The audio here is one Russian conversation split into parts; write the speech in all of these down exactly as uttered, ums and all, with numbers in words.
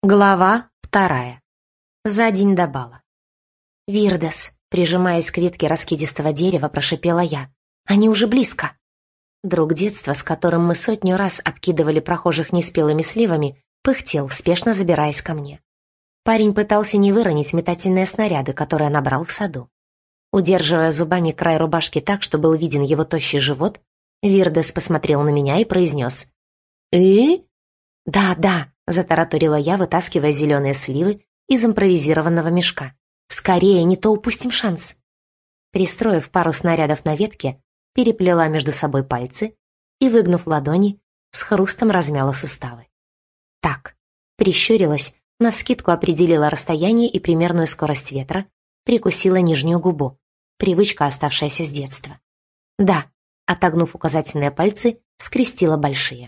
Глава вторая. За день до бала. «Вирдес», прижимаясь к ветке раскидистого дерева, прошипела я. «Они уже близко». Друг детства, с которым мы сотню раз обкидывали прохожих неспелыми сливами, пыхтел, спешно забираясь ко мне. Парень пытался не выронить метательные снаряды, которые набрал в саду. Удерживая зубами край рубашки так, что был виден его тощий живот, Вирдес посмотрел на меня и произнес: «И?» «Да, да», — затараторила я, вытаскивая зеленые сливы из импровизированного мешка. «Скорее, не то упустим шанс». Пристроив пару снарядов на ветке, переплела между собой пальцы и, выгнув ладони, с хрустом размяла суставы. Так, прищурилась, навскидку определила расстояние и примерную скорость ветра, прикусила нижнюю губу, привычка, оставшаяся с детства. Да, отогнув указательные пальцы, скрестила большие.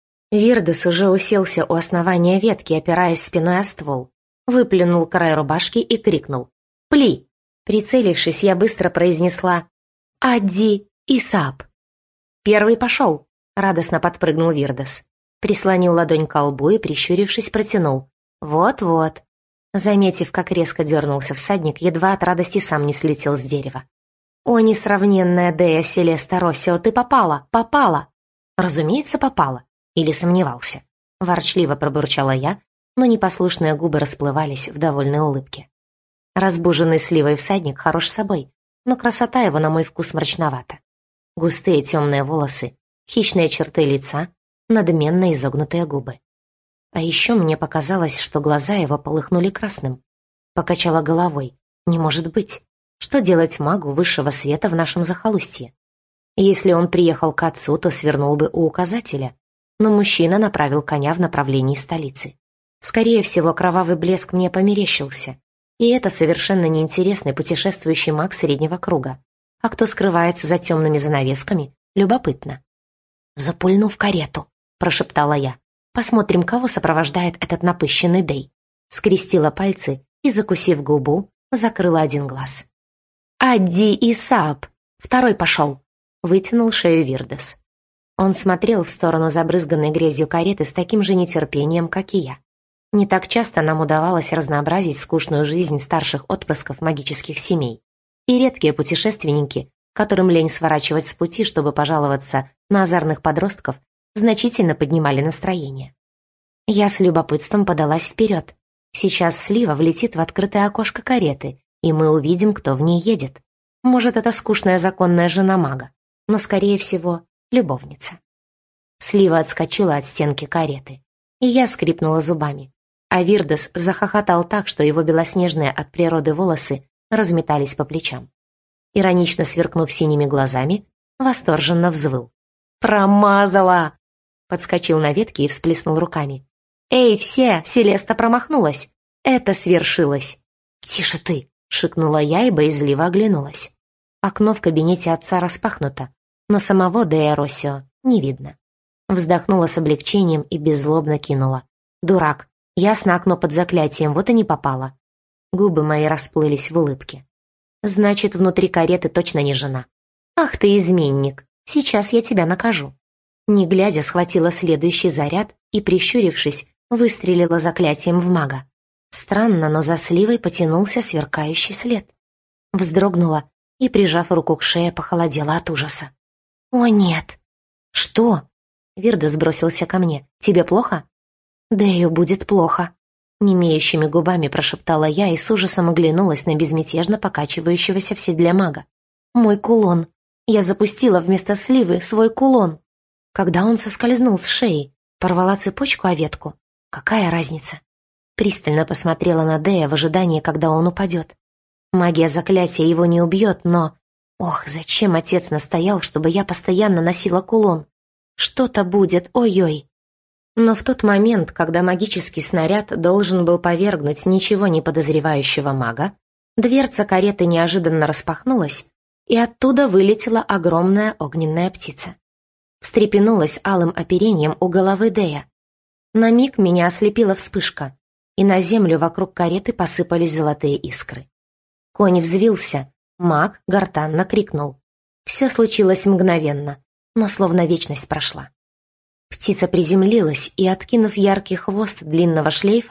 Вирдес уже уселся у основания ветки, опираясь спиной о ствол. Выплюнул край рубашки и крикнул: «Пли!». Прицелившись, я быстро произнесла: «Адди и Сап!». «Первый пошел!» — радостно подпрыгнул Вирдес. Прислонил ладонь к лбу и, прищурившись, протянул: «Вот-вот». Заметив, как резко дернулся всадник, едва от радости сам не слетел с дерева. «О, несравненная Дея Селеста Россио, ты попала! Попала!» «Разумеется, попала. Или сомневался?» — ворчливо пробурчала я, но непослушные губы расплывались в довольной улыбке. Разбуженный сливой всадник хорош собой, но красота его на мой вкус мрачновата. Густые темные волосы, хищные черты лица, надменно изогнутые губы. А еще мне показалось, что глаза его полыхнули красным. Покачала головой. Не может быть. Что делать магу высшего света в нашем захолустье? Если он приехал к отцу, то свернул бы у указателя. Но мужчина направил коня в направлении столицы. Скорее всего, кровавый блеск мне померещился. И это совершенно неинтересный путешествующий маг среднего круга. А кто скрывается за темными занавесками, любопытно. «Запульну в карету», — прошептала я. «Посмотрим, кого сопровождает этот напыщенный Дей». Скрестила пальцы и, закусив губу, закрыла один глаз. «Адди и Сап! Второй пошел!» — вытянул шею Вирдес. Он смотрел в сторону забрызганной грязью кареты с таким же нетерпением, как и я. Не так часто нам удавалось разнообразить скучную жизнь старших отпрысков магических семей. И редкие путешественники, которым лень сворачивать с пути, чтобы пожаловаться на озорных подростков, значительно поднимали настроение. Я с любопытством подалась вперед. Сейчас слива влетит в открытое окошко кареты, и мы увидим, кто в ней едет. Может, это скучная законная жена мага, но, скорее всего, любовница. Слива отскочила от стенки кареты, и я скрипнула зубами. А Вирдес захохотал так, что его белоснежные от природы волосы разметались по плечам. Иронично сверкнув синими глазами, восторженно взвыл. «Промазала!» Подскочил на ветке и всплеснул руками. «Эй, все! Селеста промахнулась! Это свершилось!» «Тише ты!» — шикнула я и боязливо оглянулась. Окно в кабинете отца распахнуто, но самого Дея Россио не видно. Вздохнула с облегчением и беззлобно кинула: «Дурак! Ясно, окно под заклятием, вот и не попало». Губы мои расплылись в улыбке. «Значит, внутри кареты точно не жена. Ах ты изменник! Сейчас я тебя накажу». Не глядя, схватила следующий заряд и, прищурившись, выстрелила заклятием в мага. Странно, но за сливой потянулся сверкающий след. Вздрогнула и, прижав руку к шее, похолодела от ужаса. «О, нет!» «Что?» Вирдес бросился ко мне. «Тебе плохо?» «Дэю будет плохо», — немеющими губами прошептала я и с ужасом оглянулась на безмятежно покачивающегося в седле мага. «Мой кулон! Я запустила вместо сливы свой кулон!» Когда он соскользнул с шеи, порвала цепочку о ветку. Какая разница? Пристально посмотрела на Дэя в ожидании, когда он упадет. Магия заклятия его не убьет, но... Ох, зачем отец настоял, чтобы я постоянно носила кулон? Что-то будет, ой-ой. Но в тот момент, когда магический снаряд должен был повергнуть ничего не подозревающего мага, дверца кареты неожиданно распахнулась, и оттуда вылетела огромная огненная птица. Встрепенулась алым оперением у головы Дея. На миг меня ослепила вспышка, и на землю вокруг кареты посыпались золотые искры. Конь взвился, маг гортанно крикнул. Все случилось мгновенно, но словно вечность прошла. Птица приземлилась и, откинув яркий хвост длинного шлейфа,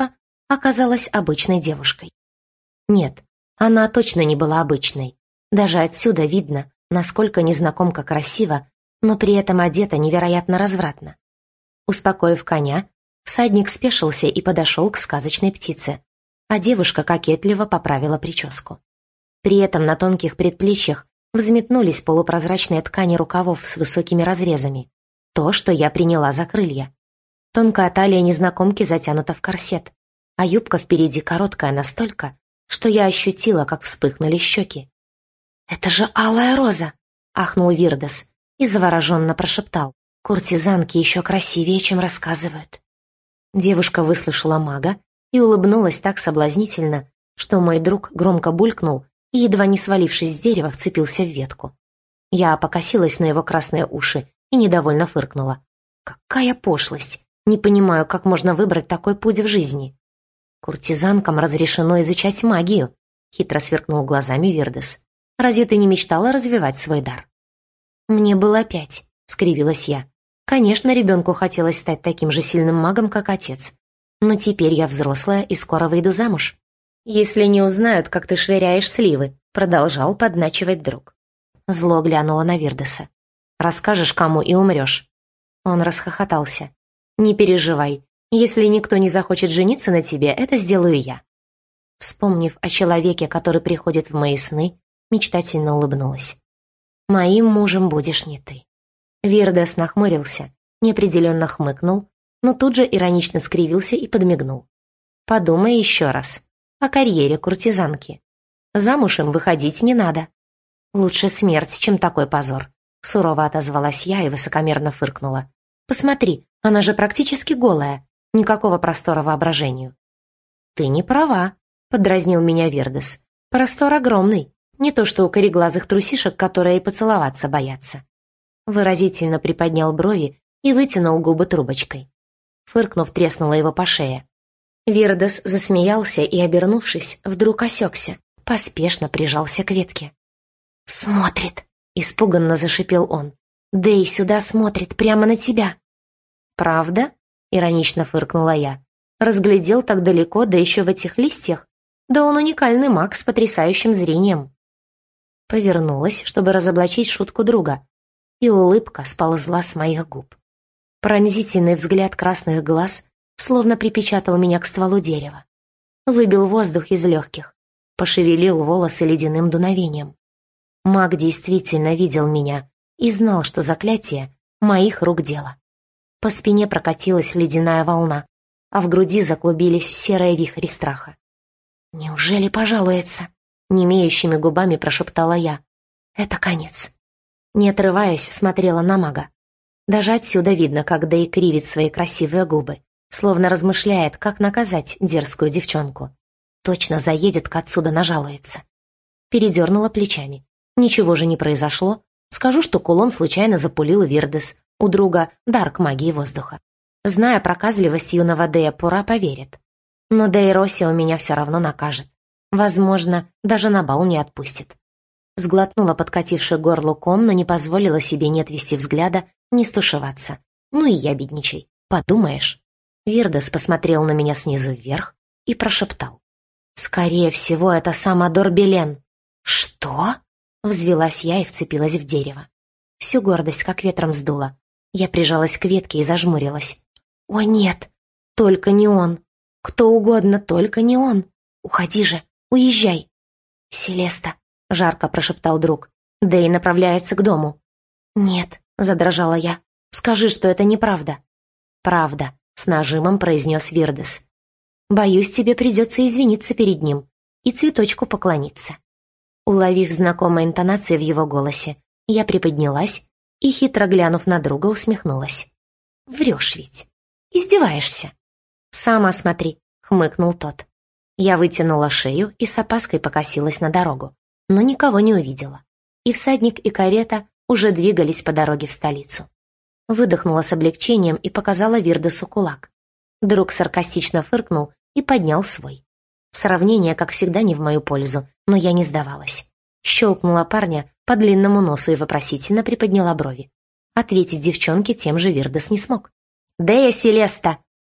оказалась обычной девушкой. Нет, она точно не была обычной. Даже отсюда видно, насколько незнакомка красива, но при этом одета невероятно развратно. Успокоив коня, всадник спешился и подошел к сказочной птице, а девушка кокетливо поправила прическу. При этом на тонких предплечьях взметнулись полупрозрачные ткани рукавов с высокими разрезами, то, что я приняла за крылья. Тонкая талия незнакомки затянута в корсет, а юбка впереди короткая настолько, что я ощутила, как вспыхнули щеки. «Это же алая роза!» — ахнул Вирдес и завороженно прошептал. «Куртизанки еще красивее, чем рассказывают». Девушка выслушала мага и улыбнулась так соблазнительно, что мой друг громко булькнул и, едва не свалившись с дерева, вцепился в ветку. Я покосилась на его красные уши и недовольно фыркнула. «Какая пошлость! Не понимаю, как можно выбрать такой путь в жизни». «Куртизанкам разрешено изучать магию», — хитро сверкнул глазами Вирдес. «Разве ты не мечтала развивать свой дар?» «Мне было пять», — скривилась я. «Конечно, ребенку хотелось стать таким же сильным магом, как отец. Но теперь я взрослая и скоро выйду замуж». «Если не узнают, как ты швыряешь сливы», — продолжал подначивать друг. Зло глянула на Вирдеса. «Расскажешь кому и умрешь». Он расхохотался. «Не переживай. Если никто не захочет жениться на тебе, это сделаю я». Вспомнив о человеке, который приходит в мои сны, мечтательно улыбнулась. «Моим мужем будешь не ты». Вирдес нахмурился, неопределенно хмыкнул, но тут же иронично скривился и подмигнул. «Подумай еще раз. О карьере куртизанки. Замуж им выходить не надо. Лучше смерть, чем такой позор», — сурово отозвалась я и высокомерно фыркнула. «Посмотри, она же практически голая. Никакого простора воображению». «Ты не права», — подразнил меня Вирдес. «Простор огромный. Не то что у кореглазых трусишек, которые и поцеловаться боятся». Выразительно приподнял брови и вытянул губы трубочкой. Фыркнув, треснула его по шее. Вирдес засмеялся и, обернувшись, вдруг осекся, поспешно прижался к ветке. «Смотрит!» — испуганно зашипел он. «Дэй сюда смотрит, прямо на тебя!» «Правда?» — иронично фыркнула я. «Разглядел так далеко, да еще в этих листьях? Да он уникальный маг с потрясающим зрением!» Повернулась, чтобы разоблачить шутку друга, и улыбка сползла с моих губ. Пронзительный взгляд красных глаз словно припечатал меня к стволу дерева. Выбил воздух из легких, пошевелил волосы ледяным дуновением. Маг действительно видел меня и знал, что заклятие моих рук дело. По спине прокатилась ледяная волна, а в груди заклубились серые вихри страха. «Неужели пожалуется?» — немеющими губами прошептала я. «Это конец». Не отрываясь, смотрела на мага. Даже отсюда видно, как Дэй кривит свои красивые губы, словно размышляет, как наказать дерзкую девчонку. Точно заедет к отцу да нажалуется. Передернула плечами. Ничего же не произошло. Скажу, что кулон случайно запулил Вирдес, у друга дар к магии воздуха. Зная проказливость юного Дэя, Пура поверит. Но Дэй Росси у меня все равно накажет. Возможно, даже на бал не отпустит. Сглотнула подкативший горло ком, но не позволила себе ни отвести взгляда, ни стушеваться. Ну и я бедничай. Подумаешь. Вирдес посмотрел на меня снизу вверх и прошептал. «Скорее всего, это сам Адор Белен». «Что?» — взвилась я и вцепилась в дерево. Всю гордость как ветром сдула. Я прижалась к ветке и зажмурилась. «О нет, только не он. Кто угодно, только не он. Уходи же, уезжай». «Селеста», — жарко прошептал друг. «Дэй направляется к дому». «Нет», — задрожала я. «Скажи, что это неправда». «Правда», — с нажимом произнес Вирдес. «Боюсь, тебе придется извиниться перед ним и цветочку поклониться». Уловив знакомые интонации в его голосе, я приподнялась и, хитро глянув на друга, усмехнулась. «Врешь ведь? Издеваешься?» «Сама смотри», — хмыкнул тот. Я вытянула шею и с опаской покосилась на дорогу, но никого не увидела. И всадник, и карета уже двигались по дороге в столицу. Выдохнула с облегчением и показала Вирдесу кулак. Друг саркастично фыркнул и поднял свой. Сравнение, как всегда, не в мою пользу, но я не сдавалась. Щелкнула парня по длинному носу и вопросительно приподняла брови. Ответить девчонке тем же Вирдес не смог. «Дея Селеста!»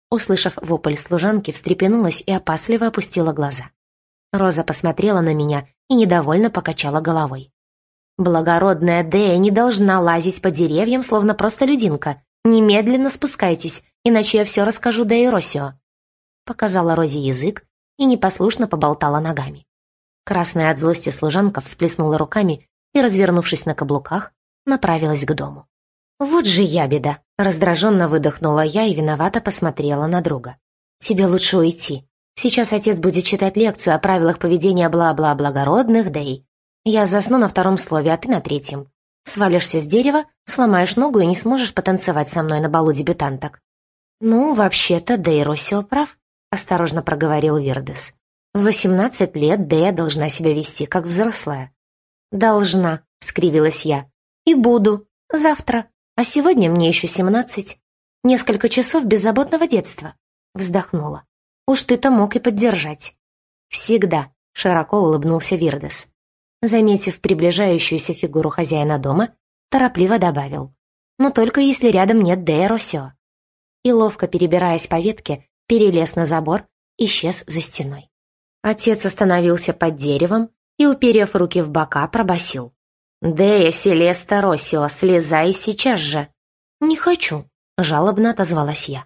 Услышав вопль служанки, встрепенулась и опасливо опустила глаза. Роза посмотрела на меня и недовольно покачала головой. «Благородная Дея не должна лазить по деревьям, словно простолюдинка. Немедленно спускайтесь, иначе я все расскажу Дее Росио». Показала Розе язык и непослушно поболтала ногами. Красная от злости служанка всплеснула руками и, развернувшись на каблуках, направилась к дому. «Вот же ябеда!» — раздраженно выдохнула я и виновато посмотрела на друга. «Тебе лучше уйти. Сейчас отец будет читать лекцию о правилах поведения бла-бла благородных Дей. Я засну на втором слове, а ты на третьем. Свалишься с дерева, сломаешь ногу и не сможешь потанцевать со мной на балу дебютанток». «Ну, вообще-то Дей Росио прав», — осторожно проговорил Вирдес. «В восемнадцать лет Дея должна себя вести, как взрослая». «Должна», — скривилась я. «И буду. Завтра. А сегодня мне еще семнадцать. Несколько часов беззаботного детства». Вздохнула. «Уж ты-то мог и поддержать». «Всегда», — широко улыбнулся Вирдес. Заметив приближающуюся фигуру хозяина дома, торопливо добавил. «Но только если рядом нет Дея Росио». И, ловко перебираясь по ветке, перелез на забор, исчез за стеной. Отец остановился под деревом и, уперев руки в бока, пробасил. «Дея Селеста Росио, слезай сейчас же!» «Не хочу», — жалобно отозвалась я.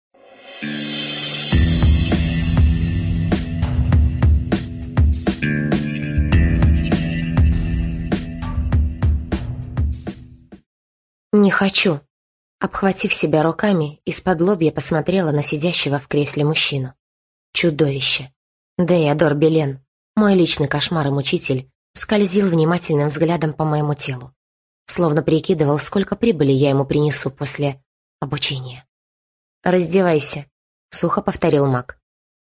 «Не хочу». Обхватив себя руками, из-под лобья посмотрела на сидящего в кресле мужчину. Чудовище. Деодор Белен, мой личный кошмар и мучитель, скользил внимательным взглядом по моему телу, словно прикидывал, сколько прибыли я ему принесу после обучения. «Раздевайся», — сухо повторил маг.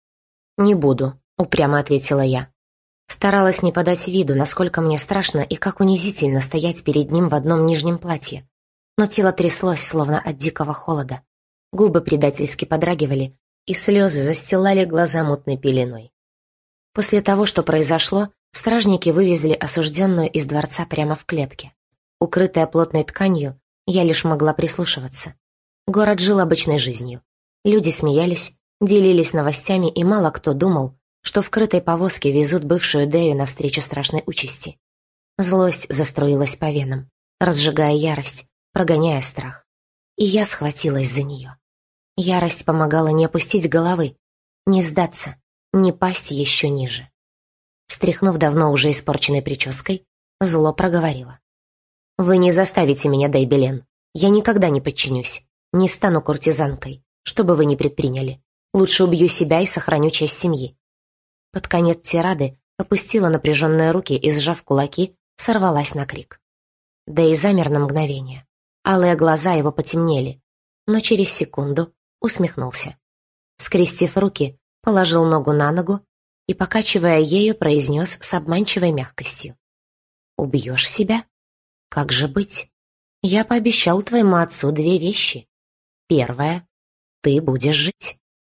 «Не буду», — упрямо ответила я. Старалась не подать виду, насколько мне страшно и как унизительно стоять перед ним в одном нижнем платье. Но тело тряслось, словно от дикого холода. Губы предательски подрагивали, и слезы застилали глаза мутной пеленой. После того, что произошло, стражники вывезли осужденную из дворца прямо в клетке. Укрытая плотной тканью, я лишь могла прислушиваться. Город жил обычной жизнью. Люди смеялись, делились новостями, и мало кто думал, что в крытой повозке везут бывшую Дею навстречу страшной участи. Злость заструилась по венам, разжигая ярость, прогоняя страх. И я схватилась за нее. Ярость помогала не опустить головы, не сдаться, не пасть еще ниже. Встряхнув давно уже испорченной прической, зло проговорила. «Вы не заставите меня, Дей Белен. Я никогда не подчинюсь. Не стану куртизанкой, что бы вы ни предприняли. Лучше убью себя и сохраню честь семьи». Под конец тирады опустила напряженные руки и, сжав кулаки, сорвалась на крик. Дей замер на мгновение. Алые глаза его потемнели, но через секунду усмехнулся. Скрестив руки, положил ногу на ногу и, покачивая ею, произнес с обманчивой мягкостью. «Убьешь себя? Как же быть? Я пообещал твоему отцу две вещи. Первая — ты будешь жить».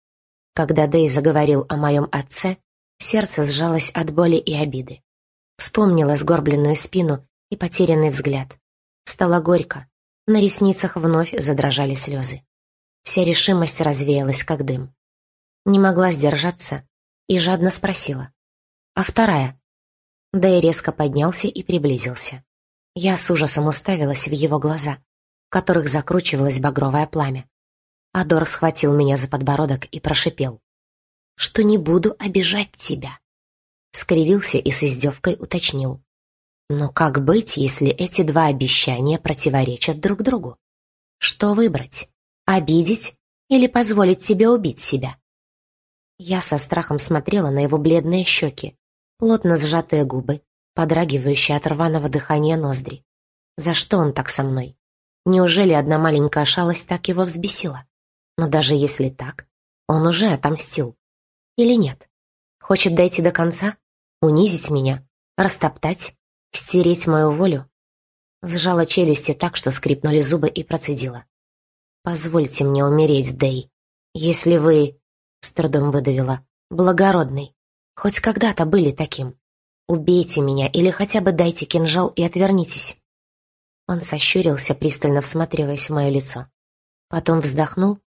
Когда Дей заговорил о моем отце, сердце сжалось от боли и обиды. Вспомнила сгорбленную спину и потерянный взгляд. Стало горько. На ресницах вновь задрожали слезы. Вся решимость развеялась, как дым. Не могла сдержаться и жадно спросила. «А вторая?» Дэй резко поднялся и приблизился. Я с ужасом уставилась в его глаза, в которых закручивалось багровое пламя. Адор схватил меня за подбородок и прошипел. «Что не буду обижать тебя». Скривился и с издевкой уточнил. Но как быть, если эти два обещания противоречат друг другу? Что выбрать? Обидеть или позволить тебе убить себя? Я со страхом смотрела на его бледные щеки, плотно сжатые губы, подрагивающие от рваного дыхания ноздри. За что он так со мной? Неужели одна маленькая шалость так его взбесила? Но даже если так, он уже отомстил. Или нет? Хочет дойти до конца? Унизить меня? Растоптать? Стереть мою волю? Сжала челюсти так, что скрипнули зубы, и процедила. «Позвольте мне умереть, Дэй. Если вы...» С трудом выдавила. «Благородный. Хоть когда-то были таким. Убейте меня или хотя бы дайте кинжал и отвернитесь». Он сощурился, пристально всматриваясь в мое лицо. Потом вздохнул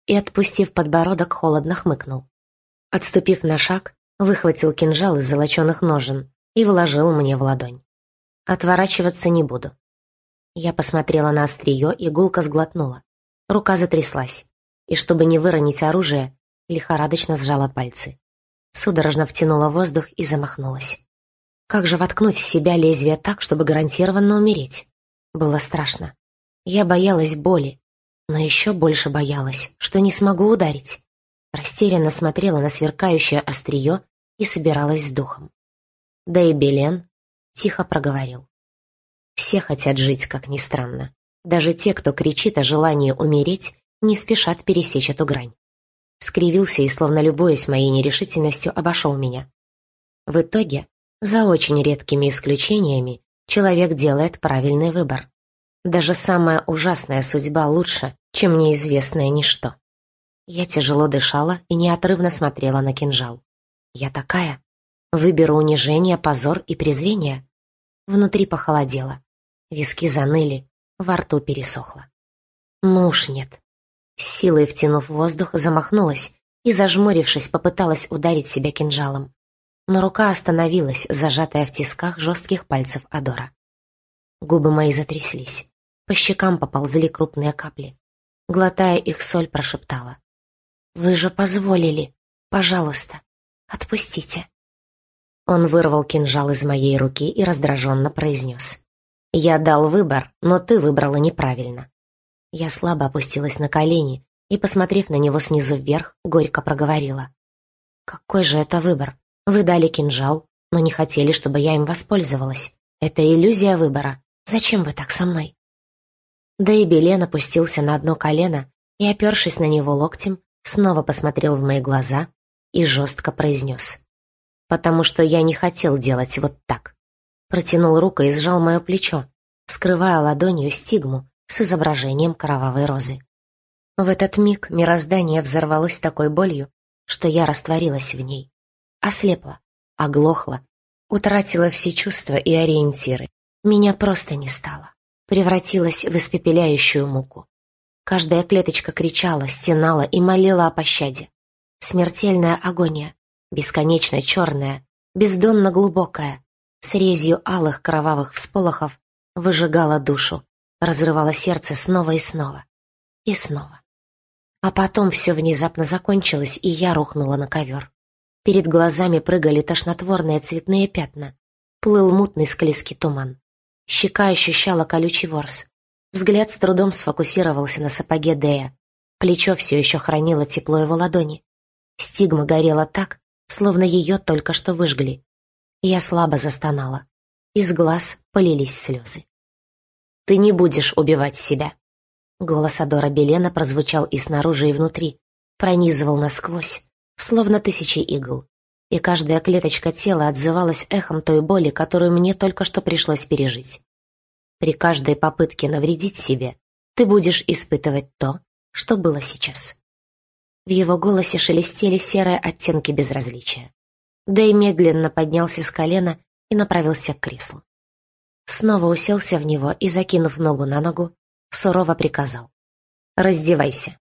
и, отпустив подбородок, холодно хмыкнул. Отступив на шаг, выхватил кинжал из золоченых ножен и вложил мне в ладонь. Отворачиваться не буду. Я посмотрела на острие и гулко сглотнула. Рука затряслась, и, чтобы не выронить оружие, лихорадочно сжала пальцы. Судорожно втянула воздух и замахнулась. Как же воткнуть в себя лезвие так, чтобы гарантированно умереть? Было страшно. Я боялась боли, но еще больше боялась, что не смогу ударить. Растерянно смотрела на сверкающее острие и собиралась с духом. Да и Белен тихо проговорил. Все хотят жить, как ни странно. Даже те, кто кричит о желании умереть, не спешат пересечь эту грань. Скривился и, словно любуясь моей нерешительностью, обошел меня. В итоге, за очень редкими исключениями, человек делает правильный выбор. Даже самая ужасная судьба лучше, чем неизвестное ничто. Я тяжело дышала и неотрывно смотрела на кинжал. Я такая? Выберу унижение, позор и презрение? Внутри похолодело. Виски заныли, во рту пересохло. Ну уж нет. С силой втянув воздух, замахнулась и, зажмурившись, попыталась ударить себя кинжалом. Но рука остановилась, зажатая в тисках жестких пальцев Адора. Губы мои затряслись. По щекам поползли крупные капли. Глотая их соль, прошептала. «Вы же позволили. Пожалуйста, отпустите». Он вырвал кинжал из моей руки и раздраженно произнес. «Я дал выбор, но ты выбрала неправильно». Я слабо опустилась на колени и, посмотрев на него снизу вверх, горько проговорила. «Какой же это выбор? Вы дали кинжал, но не хотели, чтобы я им воспользовалась. Это иллюзия выбора. Зачем вы так со мной?» Да и Белен опустился на одно колено и, опершись на него локтем, снова посмотрел в мои глаза и жестко произнес. «Потому что я не хотел делать вот так». Протянул руку и сжал мое плечо, скрывая ладонью стигму с изображением кровавой розы. В этот миг мироздание взорвалось такой болью, что я растворилась в ней. Ослепла, оглохла, утратила все чувства и ориентиры. Меня просто не стало. Превратилась в испепеляющую муку. Каждая клеточка кричала, стенала и молила о пощаде. Смертельная агония, бесконечно черная, бездонно глубокая, с резью алых кровавых всполохов, выжигала душу, разрывала сердце снова и снова. И снова. А потом все внезапно закончилось, и я рухнула на ковер. Перед глазами прыгали тошнотворные цветные пятна. Плыл мутный склизкий туман. Щека ощущала колючий ворс. Взгляд с трудом сфокусировался на сапоге Дея. Плечо все еще хранило тепло его ладони. Стигма горела так, словно ее только что выжгли. Я слабо застонала. Из глаз полились слезы. «Ты не будешь убивать себя». Голос Адора Белена прозвучал и снаружи, и внутри. Пронизывал насквозь, словно тысячи игл. И каждая клеточка тела отзывалась эхом той боли, которую мне только что пришлось пережить. При каждой попытке навредить себе ты будешь испытывать то, что было сейчас. В его голосе шелестели серые оттенки безразличия. Дэй медленно поднялся с колена и направился к креслу. Снова уселся в него и, закинув ногу на ногу, сурово приказал. «Раздевайся».